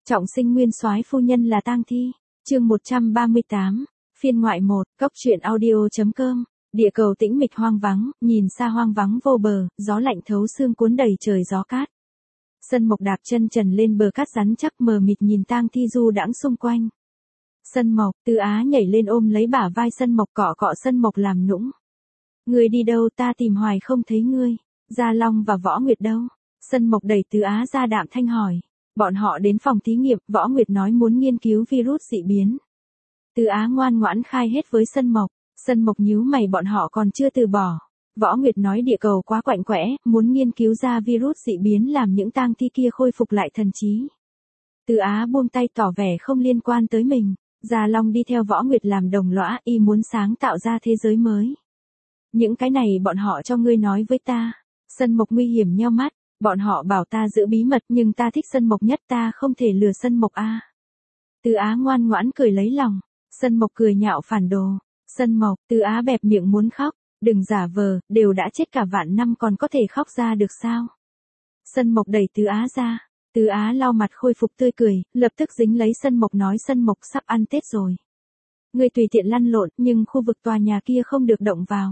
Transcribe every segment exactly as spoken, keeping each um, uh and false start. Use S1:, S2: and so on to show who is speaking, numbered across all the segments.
S1: Trọng sinh nguyên soái phu nhân là tang thi. Chương một trăm ba mươi tám, phiên ngoại một, cốc truyện audio.com. Địa cầu tĩnh mịch hoang vắng, nhìn xa hoang vắng vô bờ, gió lạnh thấu xương cuốn đầy trời gió cát. Sân Mộc đạp chân trần lên bờ cát rắn chắc mờ mịt nhìn tang thi du đãng xung quanh. Sân Mộc, Từ Á nhảy lên ôm lấy bả vai Sân Mộc cọ cọ Sân Mộc làm nũng. Ngươi đi đâu, ta tìm hoài không thấy ngươi. Gia Long và Võ Nguyệt đâu? Sân Mộc đẩy Từ Á ra đạm thanh hỏi. Bọn họ đến phòng thí nghiệm, Võ Nguyệt nói muốn nghiên cứu virus dị biến. Từ Á ngoan ngoãn khai hết với Sân Mộc. Sân Mộc nhíu mày, bọn họ còn chưa từ bỏ. Võ Nguyệt nói địa cầu quá quạnh quẽ, muốn nghiên cứu ra virus dị biến làm những tang thi kia khôi phục lại thần trí. Từ Á buông tay tỏ vẻ không liên quan tới mình. Gia Long đi theo Võ Nguyệt làm đồng lõa, y muốn sáng tạo ra thế giới mới. Những cái này bọn họ cho ngươi nói với ta. Sân Mộc nguy hiểm nheo mắt. Bọn họ bảo ta giữ bí mật nhưng ta thích Sân Mộc nhất, ta không thể lừa Sân Mộc a. Từ Á ngoan ngoãn cười lấy lòng. Sân Mộc cười nhạo phản đồ. Sân Mộc, Từ Á bẹp miệng muốn khóc. Đừng giả vờ, đều đã chết cả vạn năm còn có thể khóc ra được sao? Sân Mộc đẩy Từ Á ra. Từ Á lau mặt khôi phục tươi cười, lập tức dính lấy Sân Mộc nói Sân Mộc sắp ăn Tết rồi. Ngươi tùy tiện lăn lộn nhưng khu vực tòa nhà kia không được động vào.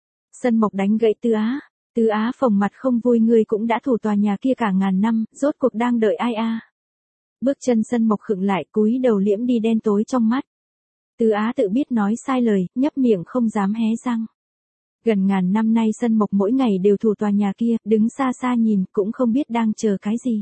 S1: Sân Mộc đánh gậy Từ Á. Từ Á phồng mặt không vui, ngươi cũng đã thủ tòa nhà kia cả ngàn năm, rốt cuộc đang đợi ai a? Bước chân Sân Mộc khựng lại, cúi đầu liễm đi đen tối trong mắt. Từ Á tự biết nói sai lời, nhấp miệng không dám hé răng. Gần ngàn năm nay Sân Mộc mỗi ngày đều thủ tòa nhà kia, đứng xa xa nhìn cũng không biết đang chờ cái gì.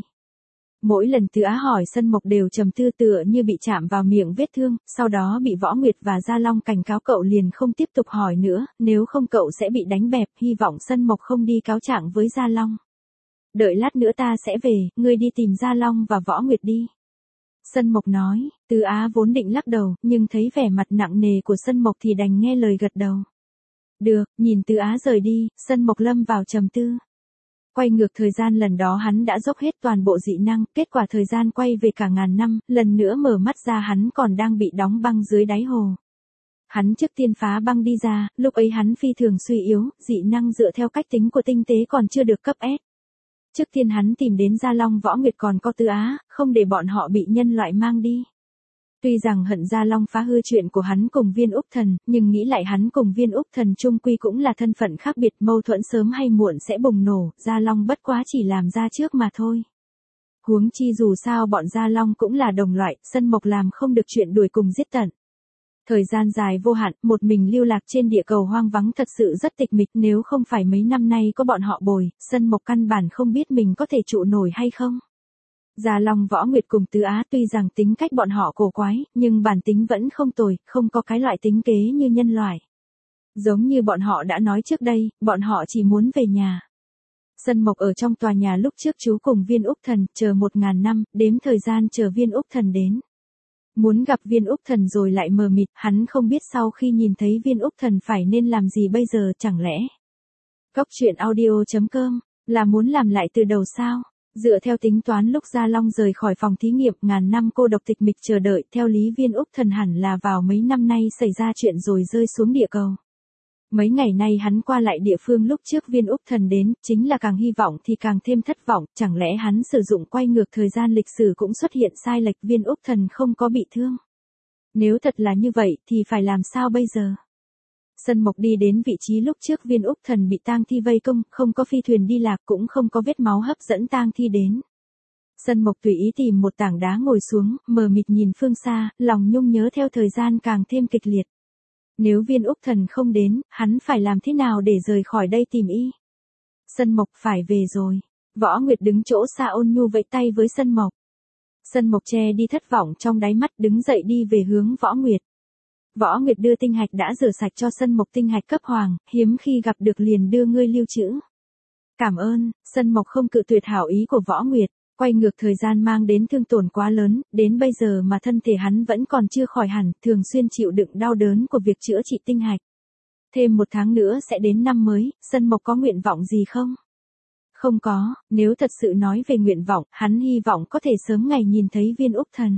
S1: Mỗi lần Từ Á hỏi Sân Mộc đều trầm tư tựa như bị chạm vào miệng vết thương, sau đó bị Võ Nguyệt và Gia Long cảnh cáo cậu liền không tiếp tục hỏi nữa, nếu không cậu sẽ bị đánh bẹp, hy vọng Sân Mộc không đi cáo trạng với Gia Long. Đợi lát nữa ta sẽ về, ngươi đi tìm Gia Long và Võ Nguyệt đi. Sân Mộc nói. Từ Á vốn định lắc đầu, nhưng thấy vẻ mặt nặng nề của Sân Mộc thì đành nghe lời gật đầu. Được, nhìn Từ Á rời đi, Sân Mộc lâm vào trầm tư. Quay ngược thời gian, lần đó hắn đã dốc hết toàn bộ dị năng, kết quả thời gian quay về cả ngàn năm, lần nữa mở mắt ra hắn còn đang bị đóng băng dưới đáy hồ. Hắn trước tiên phá băng đi ra, lúc ấy hắn phi thường suy yếu, dị năng dựa theo cách tính của tinh tế còn chưa được cấp S. Trước tiên hắn tìm đến Gia Long Võ Nguyệt còn có Từ Á, không để bọn họ bị nhân loại mang đi. Tuy rằng hận Gia Long phá hư chuyện của hắn cùng Viên Úc Thần, nhưng nghĩ lại hắn cùng Viên Úc Thần chung quy cũng là thân phận khác biệt, mâu thuẫn sớm hay muộn sẽ bùng nổ, Gia Long bất quá chỉ làm ra trước mà thôi. Huống chi dù sao bọn Gia Long cũng là đồng loại, Sân Mộc làm không được chuyện đuổi cùng giết tận. Thời gian dài vô hạn, một mình lưu lạc trên địa cầu hoang vắng thật sự rất tịch mịch, nếu không phải mấy năm nay có bọn họ bồi, Sân Mộc căn bản không biết mình có thể trụ nổi hay không. Gia Long Võ Nguyệt cùng Từ Á tuy rằng tính cách bọn họ cổ quái, nhưng bản tính vẫn không tồi, không có cái loại tính kế như nhân loại. Giống như bọn họ đã nói trước đây, bọn họ chỉ muốn về nhà. Sân Mộc ở trong tòa nhà lúc trước chú cùng Viên Úc Thần, chờ một ngàn năm, đếm thời gian chờ Viên Úc Thần đến. Muốn gặp Viên Úc Thần rồi lại mờ mịt, hắn không biết sau khi nhìn thấy Viên Úc Thần phải nên làm gì bây giờ, chẳng lẽ. Cốc truyện audio.com, là muốn làm lại từ đầu sao? Dựa theo tính toán lúc Gia Long rời khỏi phòng thí nghiệm, ngàn năm cô độc tịch mịch chờ đợi, theo lý Viên Úc Thần hẳn là vào mấy năm nay xảy ra chuyện rồi rơi xuống địa cầu. Mấy ngày nay hắn qua lại địa phương lúc trước Viên Úc Thần đến, chính là càng hy vọng thì càng thêm thất vọng, chẳng lẽ hắn sử dụng quay ngược thời gian lịch sử cũng xuất hiện sai lệch, Viên Úc Thần không có bị thương. Nếu thật là như vậy thì phải làm sao bây giờ? Sân Mộc đi đến vị trí lúc trước Viên Úc Thần bị tang thi vây công, không có phi thuyền đi lạc cũng không có vết máu hấp dẫn tang thi đến. Sân Mộc tùy ý tìm một tảng đá ngồi xuống, mờ mịt nhìn phương xa, lòng nhung nhớ theo thời gian càng thêm kịch liệt. Nếu Viên Úc Thần không đến, hắn phải làm thế nào để rời khỏi đây tìm y? Sân Mộc phải về rồi. Võ Nguyệt đứng chỗ xa ôn nhu vẫy tay với Sân Mộc. Sân Mộc che đi thất vọng trong đáy mắt, đứng dậy đi về hướng Võ Nguyệt. Võ Nguyệt đưa tinh hạch đã rửa sạch cho Sân Mộc, tinh hạch cấp hoàng, hiếm khi gặp được liền đưa ngươi lưu trữ. Cảm ơn. Sân Mộc không cự tuyệt hảo ý của Võ Nguyệt, quay ngược thời gian mang đến thương tổn quá lớn, đến bây giờ mà thân thể hắn vẫn còn chưa khỏi hẳn, thường xuyên chịu đựng đau đớn của việc chữa trị tinh hạch. Thêm một tháng nữa sẽ đến năm mới, Sân Mộc có nguyện vọng gì không? Không có, nếu thật sự nói về nguyện vọng, hắn hy vọng có thể sớm ngày nhìn thấy Viên Úc Thần.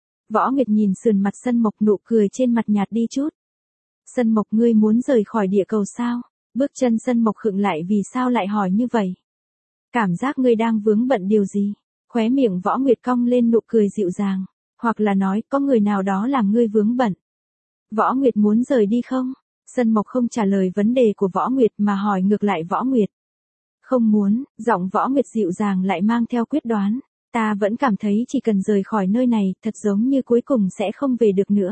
S1: Võ Nguyệt nhìn sườn mặt Sân Mộc, nụ cười trên mặt nhạt đi chút. Sân Mộc, ngươi muốn rời khỏi địa cầu sao? Bước chân Sân Mộc khựng lại, vì sao lại hỏi như vậy? Cảm giác ngươi đang vướng bận điều gì? Khóe miệng Võ Nguyệt cong lên nụ cười dịu dàng. Hoặc là nói, có người nào đó làm ngươi vướng bận. Võ Nguyệt muốn rời đi không? Sân Mộc không trả lời vấn đề của Võ Nguyệt mà hỏi ngược lại Võ Nguyệt. Không muốn, giọng Võ Nguyệt dịu dàng lại mang theo quyết đoán. Ta vẫn cảm thấy chỉ cần rời khỏi nơi này, thật giống như cuối cùng sẽ không về được nữa.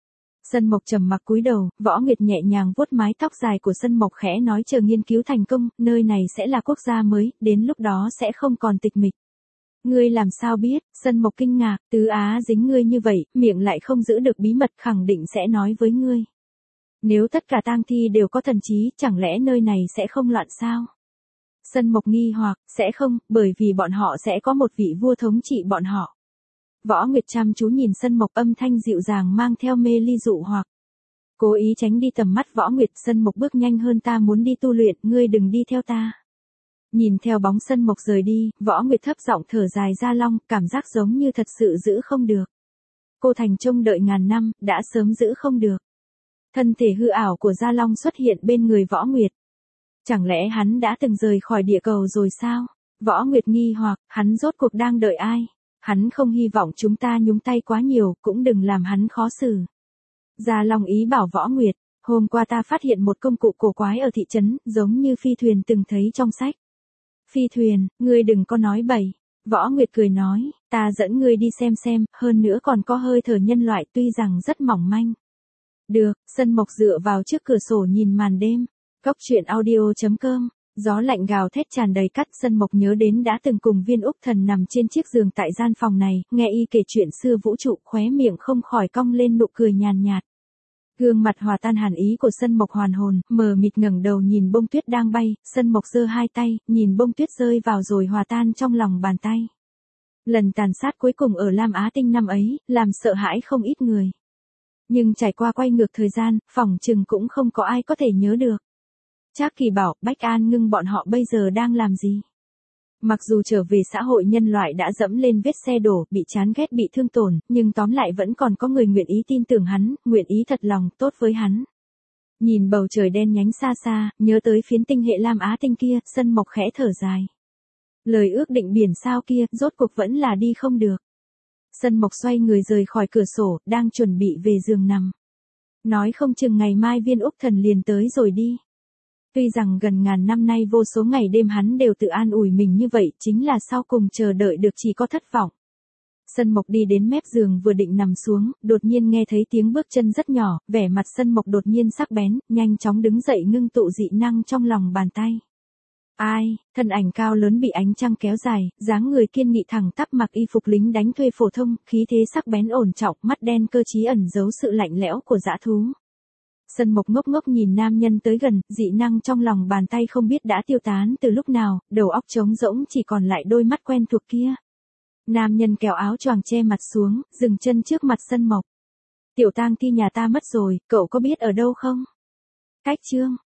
S1: Sân Mộc trầm mặc cúi đầu, Võ Nguyệt nhẹ nhàng vuốt mái tóc dài của Sân Mộc khẽ nói chờ nghiên cứu thành công, nơi này sẽ là quốc gia mới, đến lúc đó sẽ không còn tịch mịch. Ngươi làm sao biết? Sân Mộc kinh ngạc, Tứ Á dính ngươi như vậy, miệng lại không giữ được bí mật khẳng định sẽ nói với ngươi. Nếu tất cả tang thi đều có thần trí, chẳng lẽ nơi này sẽ không loạn sao? Sân Mộc nghi hoặc, sẽ không, bởi vì bọn họ sẽ có một vị vua thống trị bọn họ. Võ Nguyệt chăm chú nhìn Sân Mộc, âm thanh dịu dàng mang theo mê ly dụ hoặc. Cố ý tránh đi tầm mắt Võ Nguyệt. Sân Mộc bước nhanh hơn, ta muốn đi tu luyện, ngươi đừng đi theo ta. Nhìn theo bóng Sân Mộc rời đi, Võ Nguyệt thấp giọng thở dài ra long, cảm giác giống như thật sự giữ không được. Cô Thành trông đợi ngàn năm, đã sớm giữ không được. Thân thể hư ảo của Gia Long xuất hiện bên người Võ Nguyệt. Chẳng lẽ hắn đã từng rời khỏi địa cầu rồi sao? Võ Nguyệt nghi hoặc, hắn rốt cuộc đang đợi ai? Hắn không hy vọng chúng ta nhúng tay quá nhiều, cũng đừng làm hắn khó xử. Gia Long ý bảo Võ Nguyệt, hôm qua ta phát hiện một công cụ cổ quái ở thị trấn, giống như phi thuyền từng thấy trong sách. Phi thuyền, ngươi đừng có nói bậy. Võ Nguyệt cười nói, ta dẫn ngươi đi xem xem, hơn nữa còn có hơi thở nhân loại tuy rằng rất mỏng manh. Được, Sân Mộc dựa vào trước cửa sổ nhìn màn đêm. Cốc truyện audio chấm com, gió lạnh gào thét tràn đầy cắt. Sân Mộc nhớ đến đã từng cùng Viên Úc Thần nằm trên chiếc giường tại gian phòng này, nghe y kể chuyện xưa vũ trụ, khóe miệng không khỏi cong lên nụ cười nhàn nhạt. Gương mặt hòa tan hàn ý của Sân Mộc hoàn hồn, mờ mịt ngẩng đầu nhìn bông tuyết đang bay. Sân Mộc giơ hai tay, nhìn bông tuyết rơi vào rồi hòa tan trong lòng bàn tay. Lần tàn sát cuối cùng ở Lam Á Tinh năm ấy, làm sợ hãi không ít người. Nhưng trải qua quay ngược thời gian, phỏng chừng cũng không có ai có thể nhớ được. Trác Kỳ bảo, Bách An Ngưng bọn họ bây giờ đang làm gì? Mặc dù trở về xã hội nhân loại đã dẫm lên vết xe đổ, bị chán ghét bị thương tổn, nhưng tóm lại vẫn còn có người nguyện ý tin tưởng hắn, nguyện ý thật lòng tốt với hắn. Nhìn bầu trời đen nhánh xa xa, nhớ tới phiến tinh hệ Lam Á Tinh kia, Sân Mộc khẽ thở dài. Lời ước định biển sao kia, rốt cuộc vẫn là đi không được. Sân Mộc xoay người rời khỏi cửa sổ, đang chuẩn bị về giường nằm. Nói không chừng ngày mai Viên Úc Thần liền tới rồi đi. Tuy rằng gần ngàn năm nay vô số ngày đêm hắn đều tự an ủi mình như vậy, chính là sau cùng chờ đợi được chỉ có thất vọng. Sân Mộc đi đến mép giường vừa định nằm xuống, đột nhiên nghe thấy tiếng bước chân rất nhỏ, vẻ mặt Sân Mộc đột nhiên sắc bén, nhanh chóng đứng dậy ngưng tụ dị năng trong lòng bàn tay. Ai, thân ảnh cao lớn bị ánh trăng kéo dài, dáng người kiên nghị thẳng tắp mặc y phục lính đánh thuê phổ thông, khí thế sắc bén ổn trọng, mắt đen cơ trí ẩn giấu sự lạnh lẽo của dã thú. Sân Mộc ngốc ngốc nhìn nam nhân tới gần, dị năng trong lòng bàn tay không biết đã tiêu tán từ lúc nào, đầu óc trống rỗng chỉ còn lại đôi mắt quen thuộc kia. Nam nhân kéo áo choàng che mặt xuống, dừng chân trước mặt Sân Mộc. Tiểu tang thi nhà ta mất rồi, cậu có biết ở đâu không? Cách chương